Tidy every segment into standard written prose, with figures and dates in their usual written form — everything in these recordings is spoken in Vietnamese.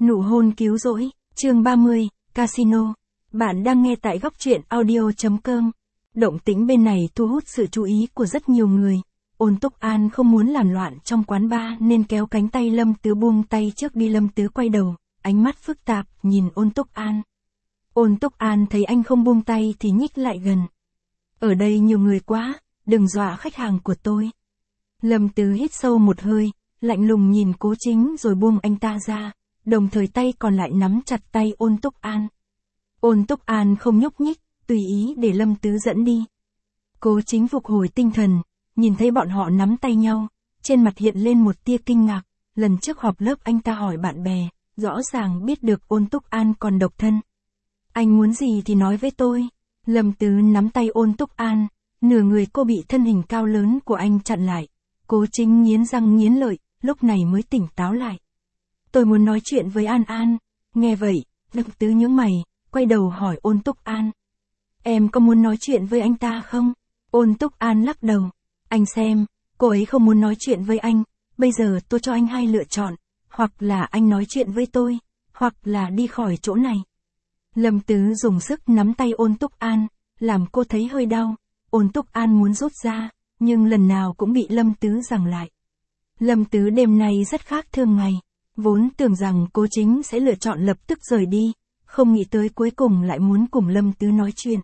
Nụ hôn cứu rỗi, chương 30, Casino. Bạn đang nghe tại góc truyện audio.com. Động tĩnh bên này thu hút sự chú ý của rất nhiều người. Ôn Túc An không muốn làm loạn trong quán bar nên kéo cánh tay Lâm Tứ buông tay trước đi. Lâm Tứ quay đầu, ánh mắt phức tạp nhìn Ôn Túc An. Ôn Túc An thấy anh không buông tay thì nhích lại gần. Ở đây nhiều người quá, đừng dọa khách hàng của tôi. Lâm Tứ hít sâu một hơi, lạnh lùng nhìn Cố Chính rồi buông anh ta ra, đồng thời tay còn lại nắm chặt tay Ôn Túc An. Ôn Túc An không nhúc nhích, tùy ý để Lâm Tứ dẫn đi. Cố Chính phục hồi tinh thần, nhìn thấy bọn họ nắm tay nhau, trên mặt hiện lên một tia kinh ngạc. Lần trước họp lớp anh ta hỏi bạn bè, rõ ràng biết được Ôn Túc An còn độc thân. Anh muốn gì thì nói với tôi. Lâm Tứ nắm tay Ôn Túc An, nửa người cô bị thân hình cao lớn của anh chặn lại. Cố Chính nghiến răng nghiến lợi, lúc này mới tỉnh táo lại. Tôi muốn nói chuyện với An An. Nghe vậy, Lâm Tứ nhướng mày, quay đầu hỏi Ôn Túc An. Em có muốn nói chuyện với anh ta không? Ôn Túc An lắc đầu. Anh xem, cô ấy không muốn nói chuyện với anh. Bây giờ tôi cho anh hai lựa chọn. Hoặc là anh nói chuyện với tôi, hoặc là đi khỏi chỗ này. Lâm Tứ dùng sức nắm tay Ôn Túc An, làm cô thấy hơi đau. Ôn Túc An muốn rút ra, nhưng lần nào cũng bị Lâm Tứ giằng lại. Lâm Tứ đêm nay rất khác thường ngày. Vốn tưởng rằng Cố Chính sẽ lựa chọn lập tức rời đi, không nghĩ tới cuối cùng lại muốn cùng Lâm Tứ nói chuyện.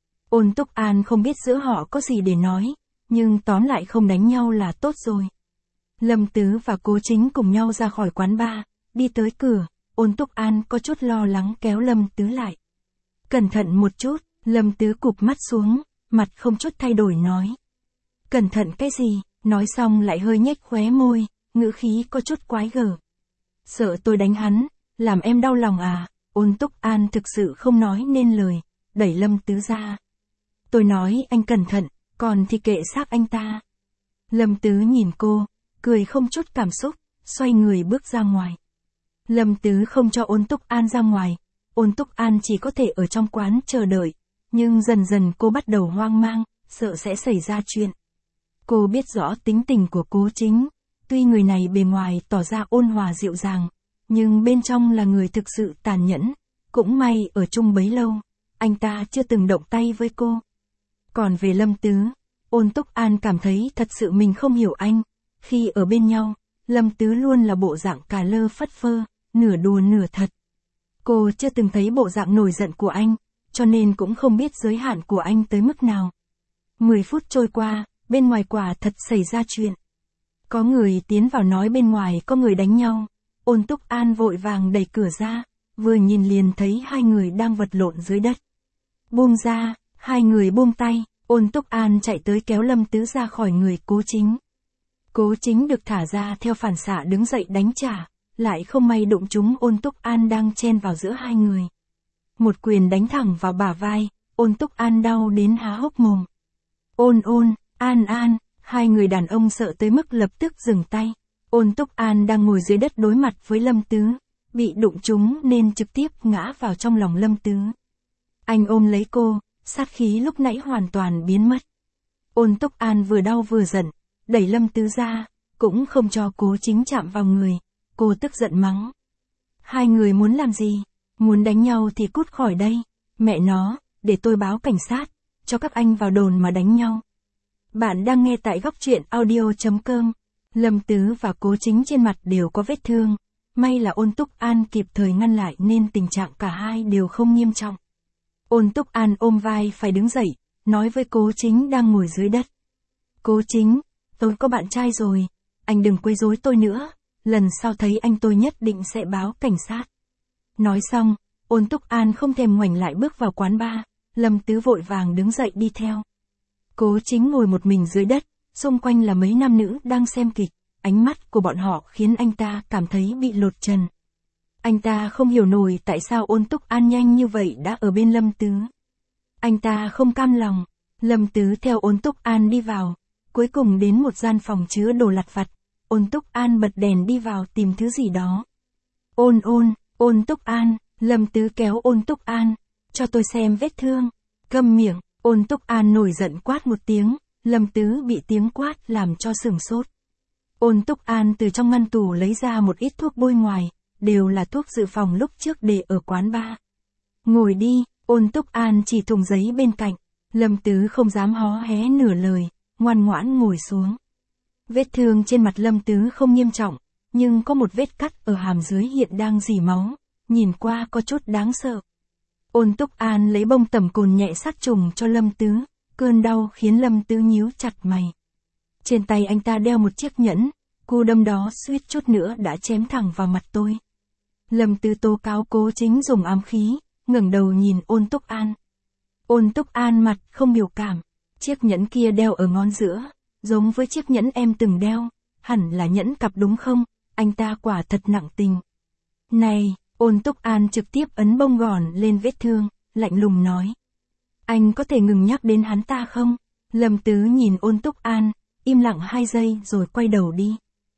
Ôn Túc An không biết giữa họ có gì để nói, nhưng tóm lại không đánh nhau là tốt rồi. Lâm Tứ và Cố Chính cùng nhau ra khỏi quán bar, đi tới cửa, Ôn Túc An có chút lo lắng kéo Lâm Tứ lại. Cẩn thận một chút, Lâm Tứ cụp mắt xuống, mặt không chút thay đổi nói. Cẩn thận cái gì, nói xong lại hơi nhếch khóe môi, ngữ khí có chút quái gở. Sợ tôi đánh hắn, làm em đau lòng à? Ôn Túc An thực sự không nói nên lời, đẩy Lâm Tứ ra. Tôi nói anh cẩn thận, còn thì kệ xác anh ta. Lâm Tứ nhìn cô, cười không chút cảm xúc, xoay người bước ra ngoài. Lâm Tứ không cho Ôn Túc An ra ngoài, Ôn Túc An chỉ có thể ở trong quán chờ đợi, nhưng dần dần cô bắt đầu hoang mang, sợ sẽ xảy ra chuyện. Cô biết rõ tính tình của Cố Chính, tuy người này bề ngoài tỏ ra ôn hòa dịu dàng, nhưng bên trong là người thực sự tàn nhẫn. Cũng may ở chung bấy lâu, anh ta chưa từng động tay với cô. Còn về Lâm Tứ, Ôn Túc An cảm thấy thật sự mình không hiểu anh. Khi ở bên nhau, Lâm Tứ luôn là bộ dạng cà lơ phất phơ, nửa đùa nửa thật. Cô chưa từng thấy bộ dạng nổi giận của anh, cho nên cũng không biết giới hạn của anh tới mức nào. 10 phút trôi qua, bên ngoài quả thật xảy ra chuyện. Có người tiến vào nói bên ngoài có người đánh nhau. Ôn Túc An vội vàng đẩy cửa ra, vừa nhìn liền thấy hai người đang vật lộn dưới đất. Buông ra, hai người buông tay, Ôn Túc An chạy tới kéo Lâm Tứ ra khỏi người Cố Chính. Cố Chính được thả ra theo phản xạ đứng dậy đánh trả, lại không may đụng trúng Ôn Túc An đang chen vào giữa hai người. Một quyền đánh thẳng vào bả vai, Ôn Túc An đau đến há hốc mồm. An, hai người đàn ông sợ tới mức lập tức dừng tay. Ôn Túc An đang ngồi dưới đất đối mặt với Lâm Tứ, bị đụng trúng nên trực tiếp ngã vào trong lòng Lâm Tứ. Anh ôm lấy cô, sát khí lúc nãy hoàn toàn biến mất. Ôn Túc An vừa đau vừa giận, đẩy Lâm Tứ ra, cũng không cho Cố Chính chạm vào người. Cô tức giận mắng. Hai người muốn làm gì? Muốn đánh nhau thì cút khỏi đây. Mẹ nó, để tôi báo cảnh sát, cho các anh vào đồn mà đánh nhau. Bạn đang nghe tại góc truyện audio.com. Lâm Tứ và Cố Chính trên mặt đều có vết thương. May là Ôn Túc An kịp thời ngăn lại nên tình trạng cả hai đều không nghiêm trọng. Ôn Túc An ôm vai phải đứng dậy, nói với Cố Chính đang ngồi dưới đất. Cố Chính, tôi có bạn trai rồi, anh đừng quấy rối tôi nữa, lần sau thấy anh tôi nhất định sẽ báo cảnh sát. Nói xong, Ôn Túc An không thèm ngoảnh lại bước vào quán bar, Lâm Tứ vội vàng đứng dậy đi theo. Cố Chính ngồi một mình dưới đất, xung quanh là mấy nam nữ đang xem kịch, ánh mắt của bọn họ khiến anh ta cảm thấy bị lột trần. Anh ta không hiểu nổi tại sao Ôn Túc An nhanh như vậy đã ở bên Lâm Tứ. Anh ta không cam lòng, Lâm Tứ theo Ôn Túc An đi vào, cuối cùng đến một gian phòng chứa đồ lặt vặt. Ôn Túc An bật đèn đi vào tìm thứ gì đó. Ôn Túc An, Lâm Tứ kéo Ôn Túc An, cho tôi xem vết thương. Câm miệng, Ôn Túc An nổi giận quát một tiếng, Lâm Tứ bị tiếng quát làm cho sửng sốt. Ôn Túc An từ trong ngăn tủ lấy ra một ít thuốc bôi ngoài, đều là thuốc dự phòng lúc trước để ở quán bar. Ngồi đi, Ôn Túc An chỉ thùng giấy bên cạnh, Lâm Tứ không dám hó hé nửa lời, ngoan ngoãn ngồi xuống. Vết thương trên mặt Lâm Tứ không nghiêm trọng, nhưng có một vết cắt ở hàm dưới hiện đang rỉ máu, nhìn qua có chút đáng sợ. Ôn Túc An lấy bông tẩm cồn nhẹ sát trùng cho Lâm Tứ, cơn đau khiến Lâm Tứ nhíu chặt mày. Trên tay anh ta đeo một chiếc nhẫn, cú đâm đó suýt chút nữa đã chém thẳng vào mặt tôi. Lâm Tứ tố cáo Cố Chính dùng ám khí, ngẩng đầu nhìn Ôn Túc An. Ôn Túc An mặt không biểu cảm, chiếc nhẫn kia đeo ở ngón giữa, giống với chiếc nhẫn em từng đeo, hẳn là nhẫn cặp đúng không, anh ta quả thật nặng tình. Này, Ôn Túc An trực tiếp ấn bông gòn lên vết thương, lạnh lùng nói. Anh có thể ngừng nhắc đến hắn ta không? Lâm Tứ nhìn Ôn Túc An, im lặng 2 giây rồi quay đầu đi.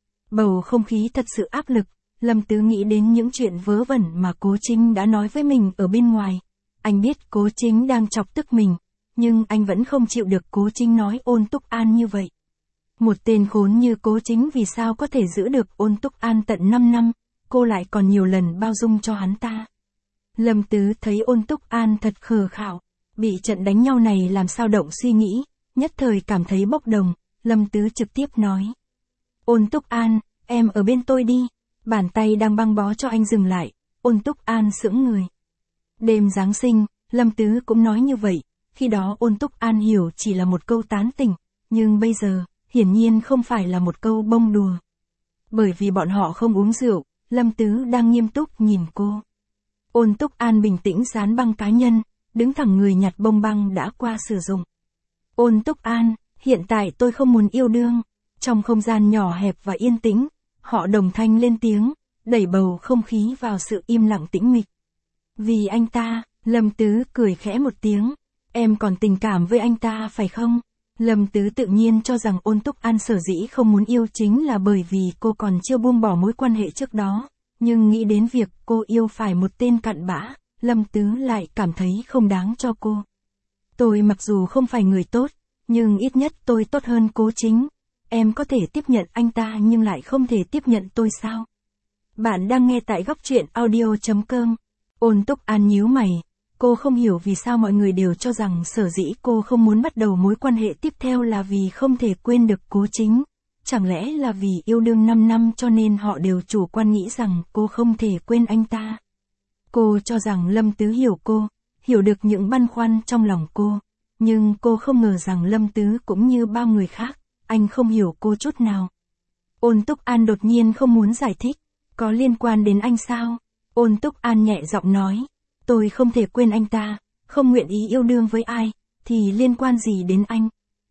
Bầu không khí thật sự áp lực, Lâm Tứ nghĩ đến những chuyện vớ vẩn mà Cố Chính đã nói với mình ở bên ngoài. Anh biết Cố Chính đang chọc tức mình, nhưng anh vẫn không chịu được Cố Chính nói Ôn Túc An như vậy. Một tên khốn như Cố Chính vì sao có thể giữ được Ôn Túc An tận 5 năm, cô lại còn nhiều lần bao dung cho hắn ta. Lâm Tứ thấy Ôn Túc An thật khờ khạo, bị trận đánh nhau này làm sao động suy nghĩ, nhất thời cảm thấy bốc đồng, Lâm Tứ trực tiếp nói. Ôn Túc An, em ở bên tôi đi. Bàn tay đang băng bó cho anh dừng lại, Ôn Túc An sững người. Đêm Giáng sinh, Lâm Tứ cũng nói như vậy, khi đó Ôn Túc An hiểu chỉ là một câu tán tỉnh, nhưng bây giờ, hiển nhiên không phải là một câu bông đùa. Bởi vì bọn họ không uống rượu, Lâm Tứ đang nghiêm túc nhìn cô. Ôn Túc An bình tĩnh dán băng cá nhân, đứng thẳng người nhặt bông băng đã qua sử dụng. Ôn Túc An, hiện tại tôi không muốn yêu đương. Trong không gian nhỏ hẹp và yên tĩnh, họ đồng thanh lên tiếng, đẩy bầu không khí vào sự im lặng tĩnh mịch. Vì anh ta, Lâm Tứ cười khẽ một tiếng, em còn tình cảm với anh ta phải không? Lâm Tứ tự nhiên cho rằng Ôn Túc An sở dĩ không muốn yêu chính là bởi vì cô còn chưa buông bỏ mối quan hệ trước đó, nhưng nghĩ đến việc cô yêu phải một tên cặn bã, Lâm Tứ lại cảm thấy không đáng cho cô. Tôi mặc dù không phải người tốt, nhưng ít nhất tôi tốt hơn Cố Chính. Em có thể tiếp nhận anh ta nhưng lại không thể tiếp nhận tôi sao? Bạn đang nghe tại góc truyện audio.com. Ôn Túc An nhíu mày, cô không hiểu vì sao mọi người đều cho rằng sở dĩ cô không muốn bắt đầu mối quan hệ tiếp theo là vì không thể quên được Cố Chính. Chẳng lẽ là vì yêu đương 5 năm cho nên họ đều chủ quan nghĩ rằng cô không thể quên anh ta? Cô cho rằng Lâm Tứ hiểu cô, hiểu được những băn khoăn trong lòng cô, nhưng cô không ngờ rằng Lâm Tứ cũng như bao người khác. Anh không hiểu cô chút nào. Ôn Túc An đột nhiên không muốn giải thích, có liên quan đến anh sao? Ôn Túc An nhẹ giọng nói, tôi không thể quên anh ta, không nguyện ý yêu đương với ai, thì liên quan gì đến anh?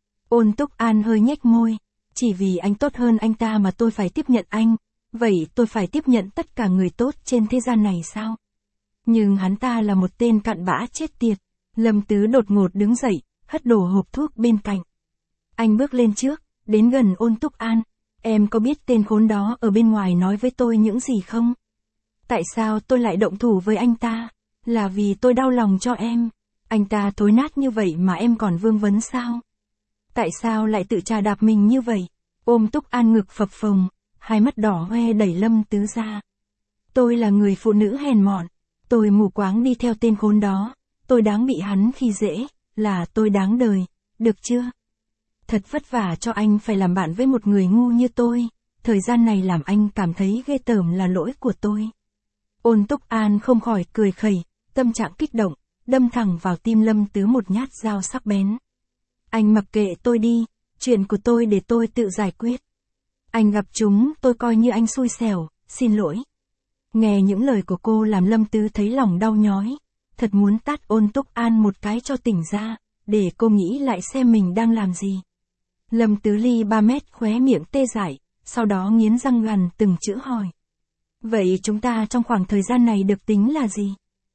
Ôn Túc An hơi nhếch môi, chỉ vì anh tốt hơn anh ta mà tôi phải tiếp nhận anh, vậy tôi phải tiếp nhận tất cả người tốt trên thế gian này sao? Nhưng hắn ta là một tên cặn bã chết tiệt. Lâm Tứ đột ngột đứng dậy, hất đổ hộp thuốc bên cạnh. Anh bước lên trước, đến gần Ôn Túc An, em có biết tên khốn đó ở bên ngoài nói với tôi những gì không? Tại sao tôi lại động thủ với anh ta? Là vì tôi đau lòng cho em. Anh ta thối nát như vậy mà em còn vương vấn sao? Tại sao lại tự chà đạp mình như vậy? Ôm Túc An ngực phập phồng, hai mắt đỏ hoe đẩy Lâm Tứ ra. Tôi là người phụ nữ hèn mọn, tôi mù quáng đi theo tên khốn đó, tôi đáng bị hắn khi dễ, là tôi đáng đời, được chưa? Thật vất vả cho anh phải làm bạn với một người ngu như tôi, thời gian này làm anh cảm thấy ghê tởm là lỗi của tôi. Ôn Túc An không khỏi cười khẩy, tâm trạng kích động, đâm thẳng vào tim Lâm Tứ một nhát dao sắc bén. Anh mặc kệ tôi đi, chuyện của tôi để tôi tự giải quyết. Anh gặp chúng tôi coi như anh xui xẻo, xin lỗi. Nghe những lời của cô làm Lâm Tứ thấy lòng đau nhói, thật muốn tát Ôn Túc An một cái cho tỉnh ra, để cô nghĩ lại xem mình đang làm gì. Lâm Tứ ly 3 mét khóe miệng tê dại, sau đó nghiến răng gằn từng chữ hỏi. Vậy chúng ta trong khoảng thời gian này được tính là gì?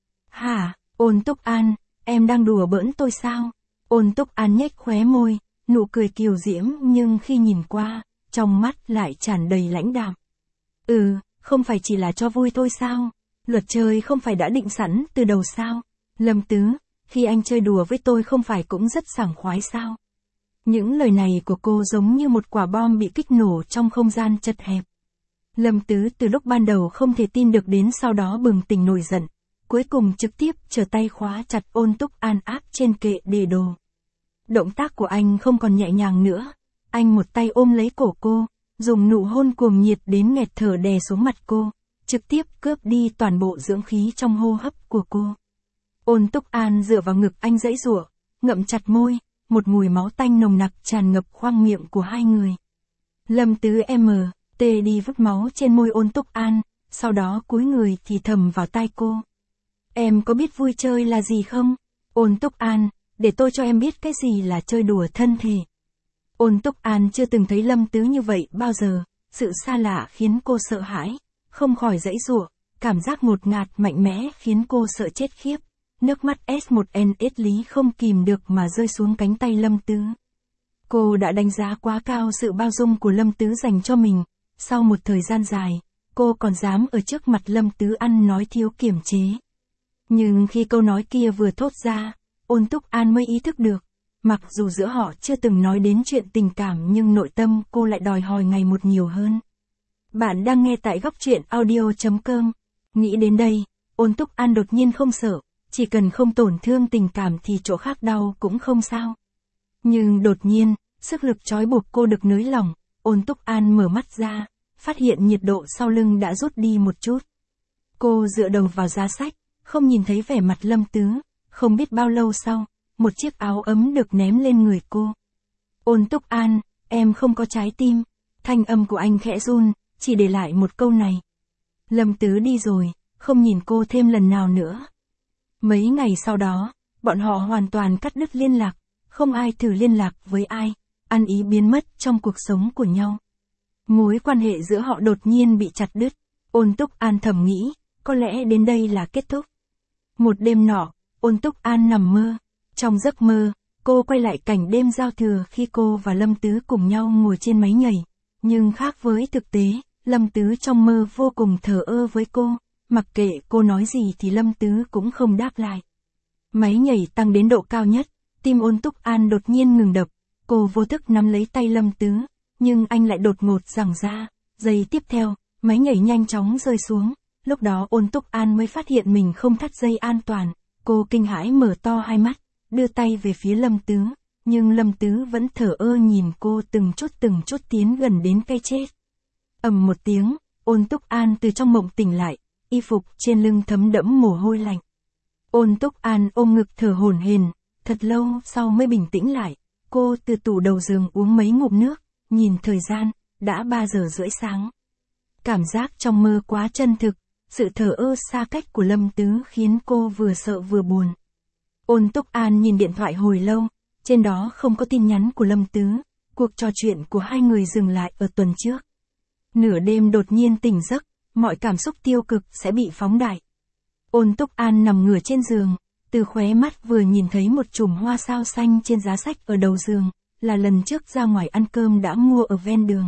Hả, Ôn Túc An, em đang đùa bỡn tôi sao? Ôn Túc An nhếch khóe môi, nụ cười kiều diễm nhưng khi nhìn qua, trong mắt lại tràn đầy lãnh đạm. Không phải chỉ là cho vui thôi sao? Luật chơi không phải đã định sẵn từ đầu sao? Lâm Tứ, khi anh chơi đùa với tôi không phải cũng rất sảng khoái sao? Những lời này của cô giống như một quả bom bị kích nổ trong không gian chật hẹp. Lâm Tứ từ lúc ban đầu không thể tin được đến sau đó bừng tỉnh nổi giận, cuối cùng trực tiếp trở tay khóa chặt Ôn Túc An áp trên kệ để đồ. Động tác của anh không còn nhẹ nhàng nữa, anh một tay ôm lấy cổ cô, dùng nụ hôn cuồng nhiệt đến nghẹt thở đè xuống mặt cô, trực tiếp cướp đi toàn bộ dưỡng khí trong hô hấp của cô. Ôn Túc An dựa vào ngực anh giãy giụa, ngậm chặt môi, một mùi máu tanh nồng nặc tràn ngập khoang miệng của hai người. Lâm Tứ đi vứt máu trên môi Ôn Túc An, sau đó cúi người thì thầm vào tai cô. Em có biết vui chơi là gì không? Ôn Túc An, để tôi cho em biết cái gì là chơi đùa thân thể. Ôn Túc An chưa từng thấy Lâm Tứ như vậy bao giờ, sự xa lạ khiến cô sợ hãi, không khỏi giãy giụa, cảm giác ngột ngạt mạnh mẽ khiến cô sợ chết khiếp. Nước mắt S1NS lý không kìm được mà rơi xuống cánh tay Lâm Tứ. Cô đã đánh giá quá cao sự bao dung của Lâm Tứ dành cho mình, sau một thời gian dài, cô còn dám ở trước mặt Lâm Tứ ăn nói thiếu kiềm chế. Nhưng khi câu nói kia vừa thốt ra, Ôn Túc An mới ý thức được, mặc dù giữa họ chưa từng nói đến chuyện tình cảm nhưng nội tâm cô lại đòi hỏi ngày một nhiều hơn. Bạn đang nghe tại góc truyện audio.com. Nghĩ đến đây, Ôn Túc An đột nhiên không sợ, chỉ cần không tổn thương tình cảm thì chỗ khác đau cũng không sao. Nhưng đột nhiên, sức lực trói buộc cô được nới lỏng, Ôn Túc An mở mắt ra, phát hiện nhiệt độ sau lưng đã rút đi một chút. Cô dựa đầu vào giá sách, không nhìn thấy vẻ mặt Lâm Tứ, không biết bao lâu sau, một chiếc áo ấm được ném lên người cô. Ôn Túc An, em không có trái tim, thanh âm của anh khẽ run, chỉ để lại một câu này. Lâm Tứ đi rồi, không nhìn cô thêm lần nào nữa. Mấy ngày sau đó, bọn họ hoàn toàn cắt đứt liên lạc, không ai thử liên lạc với ai, ăn ý biến mất trong cuộc sống của nhau. Mối quan hệ giữa họ đột nhiên bị chặt đứt, Ôn Túc An thầm nghĩ, có lẽ đến đây là kết thúc. Một đêm nọ, Ôn Túc An nằm mơ, trong giấc mơ, cô quay lại cảnh đêm giao thừa khi cô và Lâm Tứ cùng nhau ngồi trên máy nhảy, nhưng khác với thực tế, Lâm Tứ trong mơ vô cùng thờ ơ với cô, mặc kệ cô nói gì thì Lâm Tứ cũng không đáp lại. Máy nhảy tăng đến độ cao nhất, tim Ôn Túc An đột nhiên ngừng đập, cô vô thức nắm lấy tay Lâm Tứ, nhưng anh lại đột ngột giằng ra, giây tiếp theo, máy nhảy nhanh chóng rơi xuống, lúc đó Ôn Túc An mới phát hiện mình không thắt dây an toàn, cô kinh hãi mở to hai mắt, đưa tay về phía Lâm Tứ, nhưng Lâm Tứ vẫn thờ ơ nhìn cô từng chút tiến gần đến cái chết. Ầm một tiếng, Ôn Túc An từ trong mộng tỉnh lại, y phục trên lưng thấm đẫm mồ hôi lạnh. Ôn Túc An ôm ngực thở hổn hển, thật lâu sau mới bình tĩnh lại, cô từ tủ đầu giường uống mấy ngụm nước, nhìn thời gian, đã 3 giờ rưỡi sáng. Cảm giác trong mơ quá chân thực, sự thờ ơ xa cách của Lâm Tứ khiến cô vừa sợ vừa buồn. Ôn Túc An nhìn điện thoại hồi lâu, trên đó không có tin nhắn của Lâm Tứ, cuộc trò chuyện của hai người dừng lại ở tuần trước. Nửa đêm đột nhiên tỉnh giấc, mọi cảm xúc tiêu cực sẽ bị phóng đại. Ôn Túc An nằm ngửa trên giường, từ khóe mắt vừa nhìn thấy một chùm hoa sao xanh trên giá sách ở đầu giường, là lần trước ra ngoài ăn cơm đã mua ở ven đường.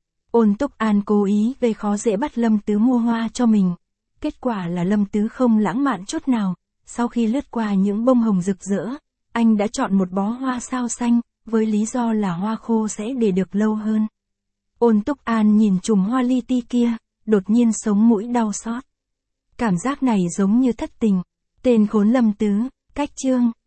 Ôn Túc An cố ý gây khó dễ bắt Lâm Tứ mua hoa cho mình. Kết quả là Lâm Tứ không lãng mạn chút nào, sau khi lướt qua những bông hồng rực rỡ, anh đã chọn một bó hoa sao xanh, với lý do là hoa khô sẽ để được lâu hơn. Ôn Túc An nhìn chùm hoa li ti kia, đột nhiên sống mũi đau xót. Cảm giác này giống như thất tình. Tên khốn Lâm Tứ, cách chương.